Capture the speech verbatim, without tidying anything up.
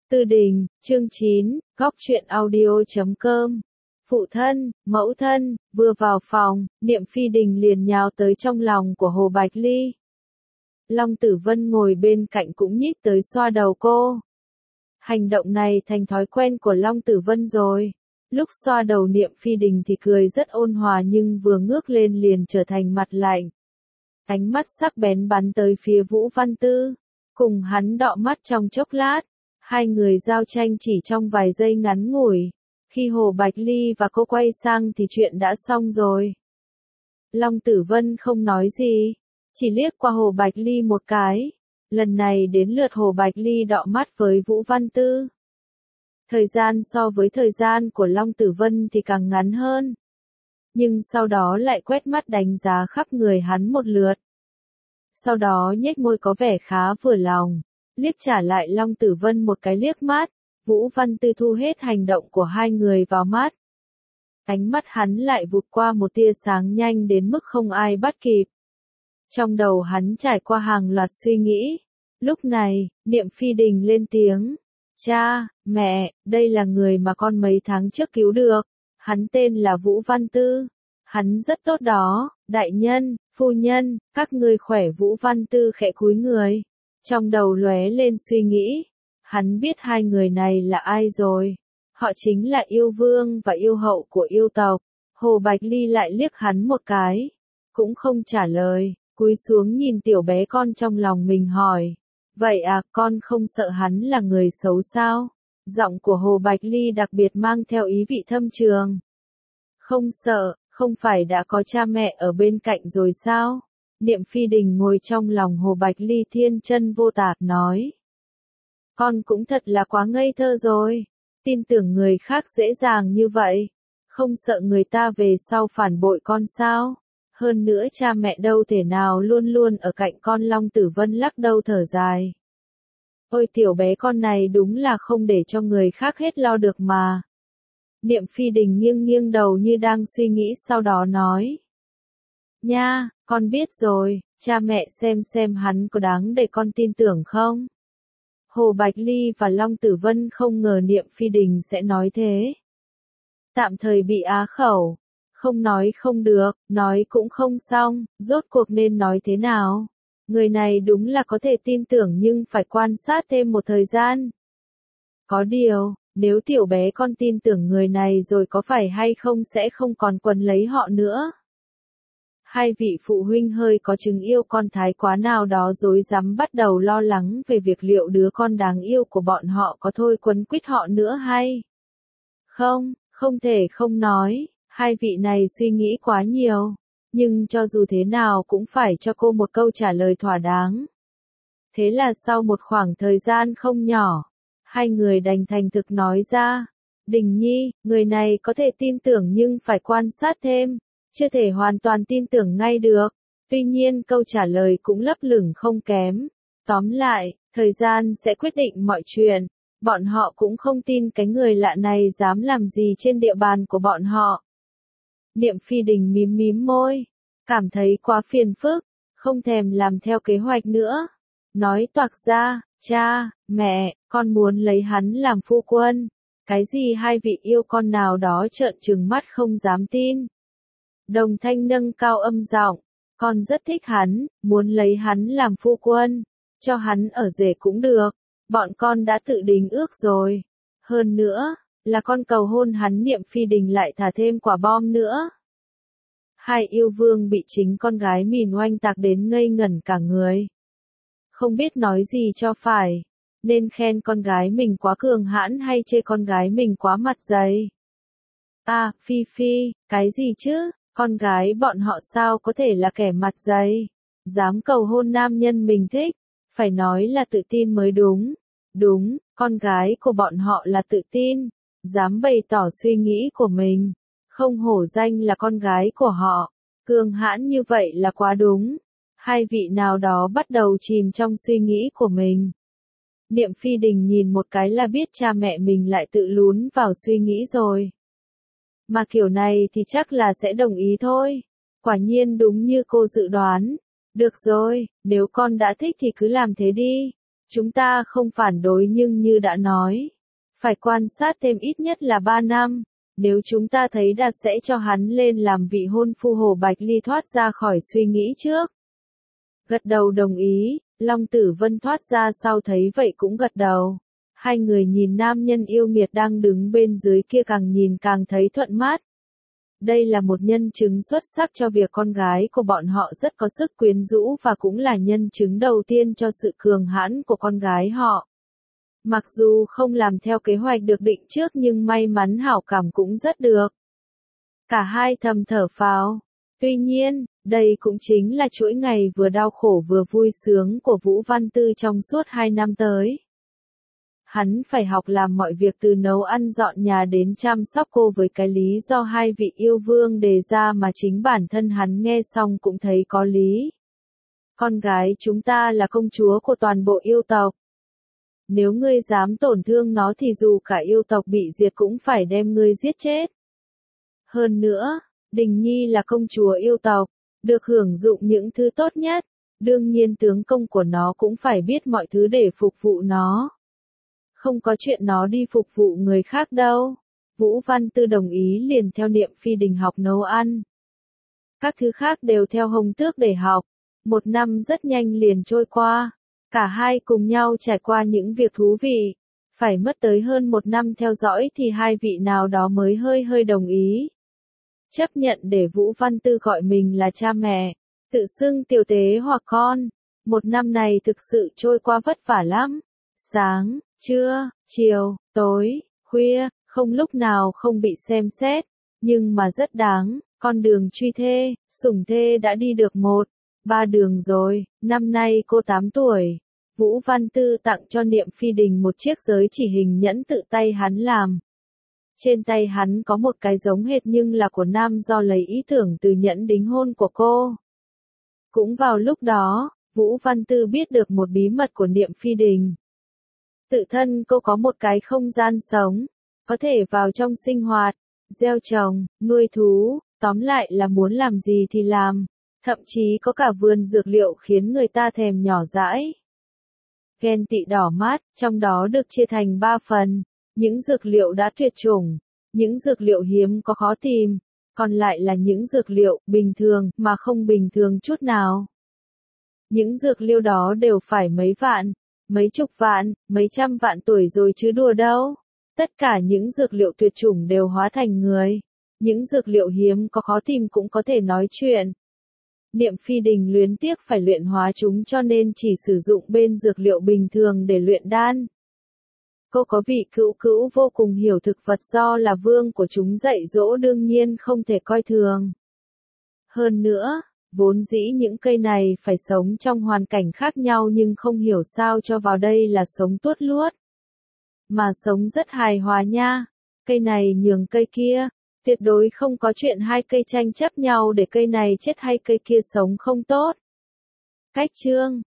Tư Đình, chương chín, góc truyện audio chấm com. Phụ thân, mẫu thân, vừa vào phòng, Niệm Phi Đình liền nhào tới trong lòng của Hồ Bạch Ly. Long Tử Vân ngồi bên cạnh cũng nhích tới xoa đầu cô. Hành động này thành thói quen của Long Tử Vân rồi. Lúc xoa đầu Niệm Phi Đình thì cười rất ôn hòa nhưng vừa ngước lên liền trở thành mặt lạnh. Ánh mắt sắc bén bắn tới phía Vũ Văn Tư, cùng hắn đọ mắt trong chốc lát. Hai người giao tranh chỉ trong vài giây ngắn ngủi. Khi Hồ Bạch Ly và cô quay sang thì chuyện đã xong rồi. Long Tử Vân không nói gì, chỉ liếc qua Hồ Bạch Ly một cái. Lần này đến lượt Hồ Bạch Ly đọ mắt với Vũ Văn Tư. Thời gian so với thời gian của Long Tử Vân thì càng ngắn hơn. Nhưng sau đó lại quét mắt đánh giá khắp người hắn một lượt. Sau đó nhếch môi có vẻ khá vừa lòng. Liếc trả lại Long Tử Vân một cái liếc mắt, Vũ Văn Tư thu hết hành động của hai người vào mắt. Ánh mắt hắn lại vụt qua một tia sáng nhanh đến mức không ai bắt kịp. Trong đầu hắn trải qua hàng loạt suy nghĩ. Lúc này, Niệm Phi Đình lên tiếng. Cha, mẹ, đây là người mà con mấy tháng trước cứu được. Hắn tên là Vũ Văn Tư. Hắn rất tốt đó, đại nhân, phu nhân, các ngươi khỏe. Vũ Văn Tư khẽ cúi người. Trong đầu lóe lên suy nghĩ, hắn biết hai người này là ai rồi. Họ chính là yêu vương và yêu hậu của yêu tộc. Hồ Bạch Ly lại liếc hắn một cái, cũng không trả lời, cúi xuống nhìn tiểu bé con trong lòng mình hỏi. Vậy à, con không sợ hắn là người xấu sao? Giọng của Hồ Bạch Ly đặc biệt mang theo ý vị thâm trường. Không sợ, không phải đã có cha mẹ ở bên cạnh rồi sao? Niệm Phi Đình ngồi trong lòng Hồ Bạch Ly thiên chân vô tà, nói. Con cũng thật là quá ngây thơ rồi, tin tưởng người khác dễ dàng như vậy, không sợ người ta về sau phản bội con sao? Hơn nữa cha mẹ đâu thể nào luôn luôn ở cạnh con. Long Tử Vân lắc đầu thở dài. Ôi tiểu bé con này đúng là không để cho người khác hết lo được mà. Niệm Phi Đình nghiêng nghiêng đầu như đang suy nghĩ sau đó nói. Nha, con biết rồi, cha mẹ xem xem hắn có đáng để con tin tưởng không? Hồ Bạch Ly và Long Tử Vân không ngờ Niệm Phi Đình sẽ nói thế. Tạm thời bị á khẩu, không nói không được, nói cũng không xong, rốt cuộc nên nói thế nào? Người này đúng là có thể tin tưởng nhưng phải quan sát thêm một thời gian. Có điều, nếu tiểu bé con tin tưởng người này rồi có phải hay không sẽ không còn quấn lấy họ nữa. Hai vị phụ huynh hơi có chứng yêu con thái quá nào đó rối rắm bắt đầu lo lắng về việc liệu đứa con đáng yêu của bọn họ có thôi quấn quýt họ nữa hay không. Không thể không nói, hai vị này suy nghĩ quá nhiều, nhưng cho dù thế nào cũng phải cho cô một câu trả lời thỏa đáng. Thế là sau một khoảng thời gian không nhỏ, hai người đành thành thực nói ra. Đình Nhi, người này có thể tin tưởng nhưng phải quan sát thêm. Chưa thể hoàn toàn tin tưởng ngay được, tuy nhiên câu trả lời cũng lấp lửng không kém. Tóm lại, thời gian sẽ quyết định mọi chuyện, bọn họ cũng không tin cái người lạ này dám làm gì trên địa bàn của bọn họ. Niệm Phi Đình mím mím môi, cảm thấy quá phiền phức, không thèm làm theo kế hoạch nữa. Nói toạc ra, cha, mẹ, con muốn lấy hắn làm phu quân. Cái gì hai vị yêu con nào đó trợn trừng mắt không dám tin. Đồng Thanh nâng cao âm giọng, con rất thích hắn, muốn lấy hắn làm phu quân, cho hắn ở rể cũng được, bọn con đã tự đính ước rồi. Hơn nữa, là con cầu hôn hắn. Niệm Phi Đình lại thả thêm quả bom nữa. Hai yêu vương bị chính con gái mình oanh tạc đến ngây ngẩn cả người. Không biết nói gì cho phải, nên khen con gái mình quá cường hãn hay chê con gái mình quá mặt dày. À, Phi Phi, cái gì chứ? Con gái bọn họ sao có thể là kẻ mặt dày, dám cầu hôn nam nhân mình thích, phải nói là tự tin mới đúng. Đúng, con gái của bọn họ là tự tin, dám bày tỏ suy nghĩ của mình, không hổ danh là con gái của họ, cường hãn như vậy là quá đúng. Hai vị nào đó bắt đầu chìm trong suy nghĩ của mình. Niệm Phi Đình nhìn một cái là biết cha mẹ mình lại tự lún vào suy nghĩ rồi. Mà kiểu này thì chắc là sẽ đồng ý thôi. Quả nhiên đúng như cô dự đoán. Được rồi, nếu con đã thích thì cứ làm thế đi. Chúng ta không phản đối nhưng như đã nói, phải quan sát thêm ít nhất là ba năm. Nếu chúng ta thấy đạt sẽ cho hắn lên làm vị hôn phu, Hồ Bạch Ly thoát ra khỏi suy nghĩ trước. Gật đầu đồng ý, Long Tử Vân thoát ra sau thấy vậy cũng gật đầu. Hai người nhìn nam nhân yêu nghiệt đang đứng bên dưới kia càng nhìn càng thấy thuận mắt. Đây là một nhân chứng xuất sắc cho việc con gái của bọn họ rất có sức quyến rũ và cũng là nhân chứng đầu tiên cho sự cường hãn của con gái họ. Mặc dù không làm theo kế hoạch được định trước nhưng may mắn hảo cảm cũng rất được. Cả hai thầm thở phào. Tuy nhiên, đây cũng chính là chuỗi ngày vừa đau khổ vừa vui sướng của Vũ Văn Tư trong suốt hai năm tới. Hắn phải học làm mọi việc từ nấu ăn dọn nhà đến chăm sóc cô với cái lý do hai vị yêu vương đề ra mà chính bản thân hắn nghe xong cũng thấy có lý. Con gái chúng ta là công chúa của toàn bộ yêu tộc. Nếu ngươi dám tổn thương nó thì dù cả yêu tộc bị diệt cũng phải đem ngươi giết chết. Hơn nữa, Đình Nhi là công chúa yêu tộc, được hưởng dụng những thứ tốt nhất, đương nhiên tướng công của nó cũng phải biết mọi thứ để phục vụ nó. Không có chuyện nó đi phục vụ người khác đâu. Vũ Văn Tư đồng ý liền theo Niệm Phi Đình học nấu ăn. Các thứ khác đều theo Hồng Tước để học. Một năm rất nhanh liền trôi qua. Cả hai cùng nhau trải qua những việc thú vị. Phải mất tới hơn một năm theo dõi thì hai vị nào đó mới hơi hơi đồng ý. Chấp nhận để Vũ Văn Tư gọi mình là cha mẹ. Tự xưng tiểu tế hoặc con. Một năm này thực sự trôi qua vất vả lắm. Sáng, trưa, chiều, tối, khuya, không lúc nào không bị xem xét. Nhưng mà rất đáng, con đường truy thê, sủng thê đã đi được một, ba đường rồi. Năm nay cô tám tuổi. Vũ Văn Tư tặng cho Niệm Phi Đình một chiếc giới chỉ hình nhẫn tự tay hắn làm. Trên tay hắn có một cái giống hệt nhưng là của nam do lấy ý tưởng từ nhẫn đính hôn của cô. Cũng vào lúc đó, Vũ Văn Tư biết được một bí mật của Niệm Phi Đình. Tự thân cô có một cái không gian sống, có thể vào trong sinh hoạt, gieo trồng, nuôi thú, tóm lại là muốn làm gì thì làm, thậm chí có cả vườn dược liệu khiến người ta thèm nhỏ dãi. Ghen tị đỏ mắt, trong đó được chia thành ba phần, những dược liệu đã tuyệt chủng, những dược liệu hiếm có khó tìm, còn lại là những dược liệu bình thường mà không bình thường chút nào. Những dược liệu đó đều phải mấy vạn, mấy chục vạn, mấy trăm vạn tuổi rồi chứ đùa đâu. Tất cả những dược liệu tuyệt chủng đều hóa thành người. Những dược liệu hiếm có khó tìm cũng có thể nói chuyện. Niệm Phi Đình luyến tiếc phải luyện hóa chúng cho nên chỉ sử dụng bên dược liệu bình thường để luyện đan. Cô có vị cữu cữu vô cùng hiểu thực vật do là vương của chúng dạy dỗ đương nhiên không thể coi thường. Hơn nữa, vốn dĩ những cây này phải sống trong hoàn cảnh khác nhau nhưng không hiểu sao cho vào đây là sống tuốt luốt. Mà sống rất hài hòa nha. Cây này nhường cây kia. Tuyệt đối không có chuyện hai cây tranh chấp nhau để cây này chết hay cây kia sống không tốt. Cách chương